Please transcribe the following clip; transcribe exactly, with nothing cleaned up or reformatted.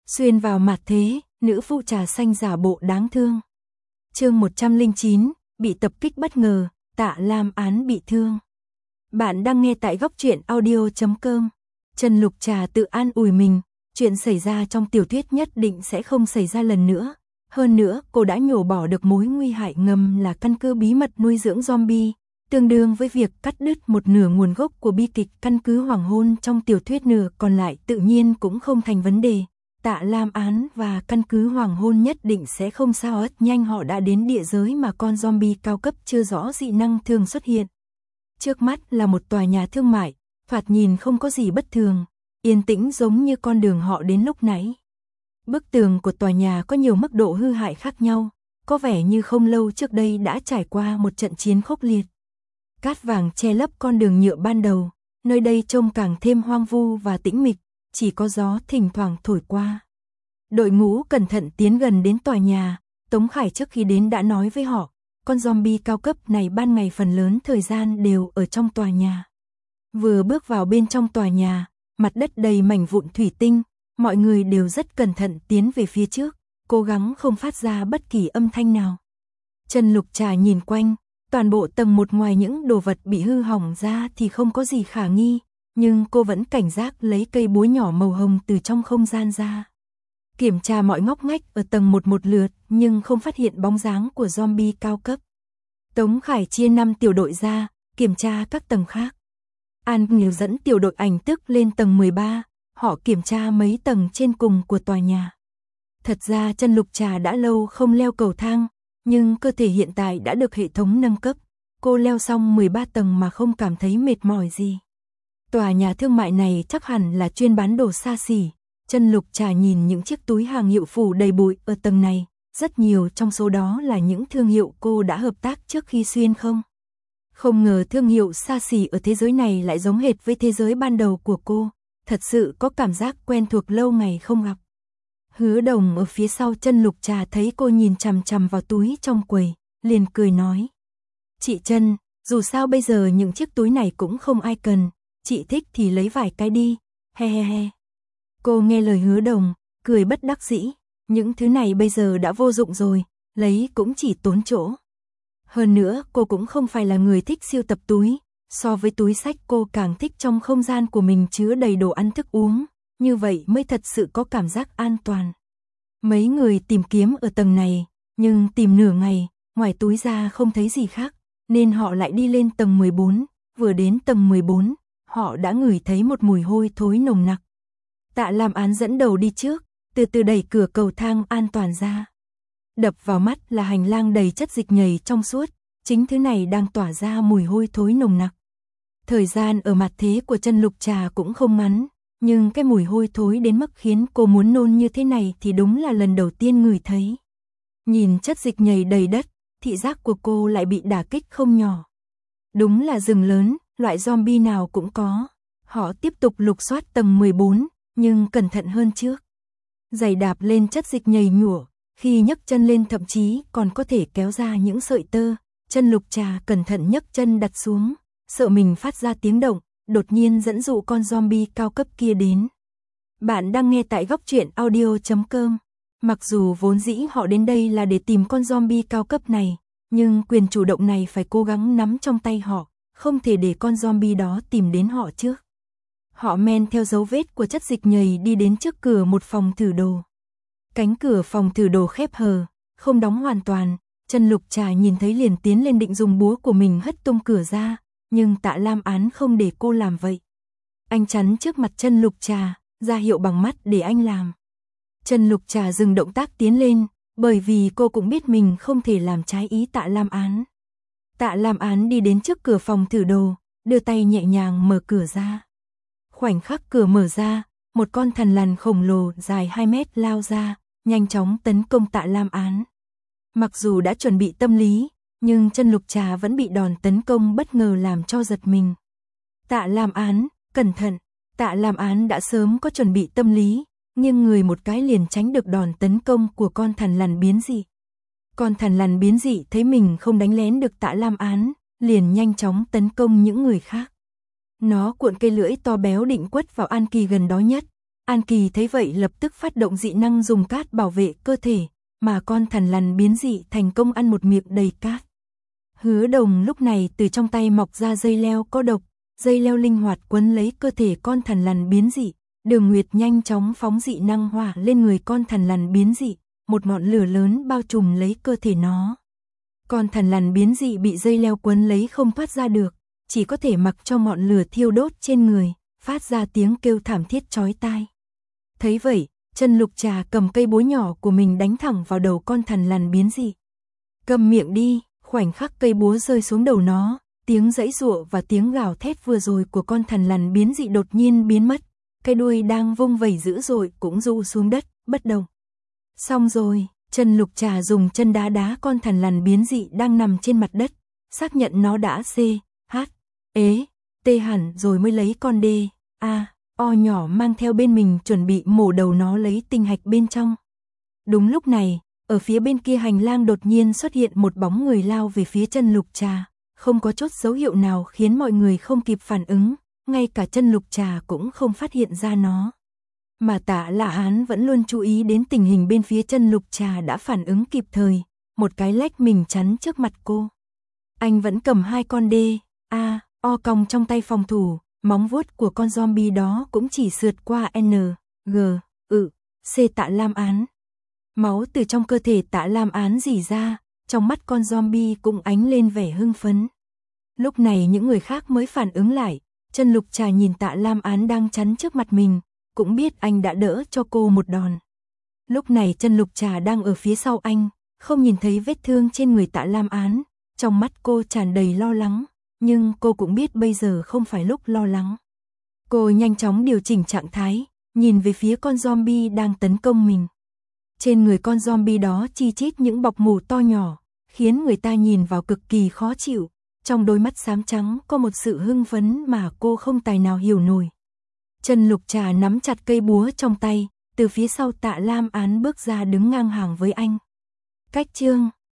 Xuyên vào mặt thế, nữ phụ trà xanh giả bộ đáng thương. Chương một trăm lẻ chín, bị tập kích bất ngờ, Tạ Lam Án bị thương. Bạn đang nghe tại góc truyện audio chấm com. Trần Lục Trà tự an ủi mình, chuyện xảy ra trong tiểu thuyết nhất định sẽ không xảy ra lần nữa. Hơn nữa, cô đã nhổ bỏ được mối nguy hại ngầm là căn cứ bí mật nuôi dưỡng zombie, tương đương với việc cắt đứt một nửa nguồn gốc của bi kịch căn cứ hoàng hôn trong tiểu thuyết, nửa còn lại tự nhiên cũng không thành vấn đề. Tạ Lam Án và căn cứ hoàng hôn nhất định sẽ không sao. Rất nhanh họ đã đến địa giới mà con zombie cao cấp chưa rõ dị năng thường xuất hiện. Trước mắt là một tòa nhà thương mại, thoạt nhìn không có gì bất thường, yên tĩnh giống như con đường họ đến lúc nãy. Bức tường của tòa nhà có nhiều mức độ hư hại khác nhau, có vẻ như không lâu trước đây đã trải qua một trận chiến khốc liệt. Cát vàng che lấp con đường nhựa ban đầu, nơi đây trông càng thêm hoang vu và tĩnh mịch, chỉ có gió thỉnh thoảng thổi qua. Đội ngũ cẩn thận tiến gần đến tòa nhà, Tống Khải trước khi đến đã nói với họ, con zombie cao cấp này ban ngày phần lớn thời gian đều ở trong tòa nhà. Vừa bước vào bên trong tòa nhà, mặt đất đầy mảnh vụn thủy tinh, mọi người đều rất cẩn thận tiến về phía trước, cố gắng không phát ra bất kỳ âm thanh nào. Trần Lục Trà nhìn quanh, toàn bộ tầng một ngoài những đồ vật bị hư hỏng ra thì không có gì khả nghi, nhưng cô vẫn cảnh giác lấy cây búa nhỏ màu hồng từ trong không gian ra. Kiểm tra mọi ngóc ngách ở tầng một một lượt nhưng không phát hiện bóng dáng của zombie cao cấp. Tống Khải chia năm tiểu đội ra, kiểm tra các tầng khác. An Nghiêu dẫn tiểu đội ảnh tức lên tầng mười ba, họ kiểm tra mấy tầng trên cùng của tòa nhà. Thật ra Trần Lục Trà đã lâu không leo cầu thang, nhưng cơ thể hiện tại đã được hệ thống nâng cấp. Cô leo xong mười ba tầng mà không cảm thấy mệt mỏi gì. Tòa nhà thương mại này chắc hẳn là chuyên bán đồ xa xỉ. Trần Lục Trà nhìn những chiếc túi hàng hiệu phủ đầy bụi ở tầng này, rất nhiều trong số đó là những thương hiệu cô đã hợp tác trước khi xuyên không. Không ngờ thương hiệu xa xỉ ở thế giới này lại giống hệt với thế giới ban đầu của cô, thật sự có cảm giác quen thuộc lâu ngày không gặp. Hứa Đồng ở phía sau Trần Lục Trà thấy cô nhìn chằm chằm vào túi trong quầy, liền cười nói. Chị Trần, dù sao bây giờ những chiếc túi này cũng không ai cần, chị thích thì lấy vài cái đi, he he he. Cô nghe lời Hứa Đồng, cười bất đắc dĩ, những thứ này bây giờ đã vô dụng rồi, lấy cũng chỉ tốn chỗ. Hơn nữa cô cũng không phải là người thích sưu tập túi, so với túi sách cô càng thích trong không gian của mình chứa đầy đồ ăn thức uống, như vậy mới thật sự có cảm giác an toàn. Mấy người tìm kiếm ở tầng này, nhưng tìm nửa ngày, ngoài túi ra không thấy gì khác, nên họ lại đi lên tầng mười bốn, vừa đến tầng mười bốn, họ đã ngửi thấy một mùi hôi thối nồng nặc. Tạ Lam Án dẫn đầu đi trước, từ từ đẩy cửa cầu thang an toàn ra. Đập vào mắt là hành lang đầy chất dịch nhầy trong suốt, chính thứ này đang tỏa ra mùi hôi thối nồng nặc. Thời gian ở mặt thế của Trần Lục Trà cũng không ngắn, nhưng cái mùi hôi thối đến mức khiến cô muốn nôn như thế này thì đúng là lần đầu tiên ngửi thấy. Nhìn chất dịch nhầy đầy đất, thị giác của cô lại bị đả kích không nhỏ. Đúng là rừng lớn, loại zombie nào cũng có. Họ tiếp tục lục soát tầng mười bốn, nhưng cẩn thận hơn trước. Giày đạp lên chất dịch nhầy nhủa, khi nhấc chân lên thậm chí còn có thể kéo ra những sợi tơ. Trần Lục Trà cẩn thận nhấc chân đặt xuống, sợ mình phát ra tiếng động, đột nhiên dẫn dụ con zombie cao cấp kia đến. Bạn đang nghe tại góc truyện audio chấm com. Mặc dù vốn dĩ họ đến đây là để tìm con zombie cao cấp này, nhưng quyền chủ động này phải cố gắng nắm trong tay họ, không thể để con zombie đó tìm đến họ trước. Họ men theo dấu vết của chất dịch nhầy đi đến trước cửa một phòng thử đồ. Cánh cửa phòng thử đồ khép hờ, không đóng hoàn toàn. Trần Lục Trà nhìn thấy liền tiến lên định dùng búa của mình hất tung cửa ra, nhưng Tạ Lam Án không để cô làm vậy. Anh chắn trước mặt Trần Lục Trà, ra hiệu bằng mắt để anh làm. Trần Lục Trà dừng động tác tiến lên, bởi vì cô cũng biết mình không thể làm trái ý Tạ Lam Án. Tạ Lam Án đi đến trước cửa phòng thử đồ, đưa tay nhẹ nhàng mở cửa ra. Khoảnh khắc cửa mở ra, một con thằn lằn khổng lồ dài hai mét lao ra, nhanh chóng tấn công Tạ Lam Án. Mặc dù đã chuẩn bị tâm lý, nhưng Trần Lục Trà vẫn bị đòn tấn công bất ngờ làm cho giật mình. Tạ Lam Án, cẩn thận. Tạ Lam Án đã sớm có chuẩn bị tâm lý, nhưng người một cái liền tránh được đòn tấn công của con thằn lằn biến dị. Con thằn lằn biến dị thấy mình không đánh lén được Tạ Lam Án, liền nhanh chóng tấn công những người khác. Nó cuộn cây lưỡi to béo định quất vào An Kỳ gần đó nhất. An Kỳ thấy vậy lập tức phát động dị năng dùng cát bảo vệ cơ thể, mà con thằn lằn biến dị thành công ăn một miệng đầy cát. Hứa Đồng lúc này từ trong tay mọc ra dây leo có độc, dây leo linh hoạt quấn lấy cơ thể con thằn lằn biến dị. Đường Nguyệt nhanh chóng phóng dị năng hỏa lên người con thằn lằn biến dị, một ngọn lửa lớn bao trùm lấy cơ thể nó. Con thằn lằn biến dị bị dây leo quấn lấy không thoát ra được, chỉ có thể mặc cho ngọn lửa thiêu đốt trên người, phát ra tiếng kêu thảm thiết chói tai. Thấy vậy, Trần Lục Trà cầm cây búa nhỏ của mình đánh thẳng vào đầu con thằn lằn biến dị. Cầm miệng đi, khoảnh khắc cây búa rơi xuống đầu nó, tiếng giãy giụa và tiếng gào thét vừa rồi của con thằn lằn biến dị đột nhiên biến mất. Cái đuôi đang vung vẩy dữ dội cũng ru xuống đất, bất động. Xong rồi, Trần Lục Trà dùng chân đá đá con thằn lằn biến dị đang nằm trên mặt đất, xác nhận nó đã C, H, ế, T hẳn rồi mới lấy con D, A, O nhỏ mang theo bên mình chuẩn bị mổ đầu nó lấy tinh hạch bên trong. Đúng lúc này, ở phía bên kia hành lang đột nhiên xuất hiện một bóng người lao về phía Trần Lục Trà, không có chút dấu hiệu nào khiến mọi người không kịp phản ứng. Ngay cả Trần Lục Trà cũng không phát hiện ra nó. Mà Tạ Lạ Hán vẫn luôn chú ý đến tình hình bên phía Trần Lục Trà đã phản ứng kịp thời, một cái lách mình chắn trước mặt cô. Anh vẫn cầm hai con D, A, O còng trong tay phòng thủ, móng vuốt của con zombie đó cũng chỉ sượt qua N, G, ự, C Tạ Lam Án. Máu từ trong cơ thể Tạ Lam Án rỉ ra, trong mắt con zombie cũng ánh lên vẻ hưng phấn. Lúc này những người khác mới phản ứng lại. Trần Lục Trà nhìn Tạ Lam Án đang chắn trước mặt mình, cũng biết anh đã đỡ cho cô một đòn. Lúc này Trần Lục Trà đang ở phía sau anh, không nhìn thấy vết thương trên người Tạ Lam Án, trong mắt cô tràn đầy lo lắng, nhưng cô cũng biết bây giờ không phải lúc lo lắng. Cô nhanh chóng điều chỉnh trạng thái, nhìn về phía con zombie đang tấn công mình. Trên người con zombie đó chi chít những bọc mủ to nhỏ, khiến người ta nhìn vào cực kỳ khó chịu. Trong đôi mắt xám trắng có một sự hưng phấn mà cô không tài nào hiểu nổi. Trần Lục Trà nắm chặt cây búa trong tay, từ phía sau Tạ Lam Án bước ra đứng ngang hàng với anh. Cách chương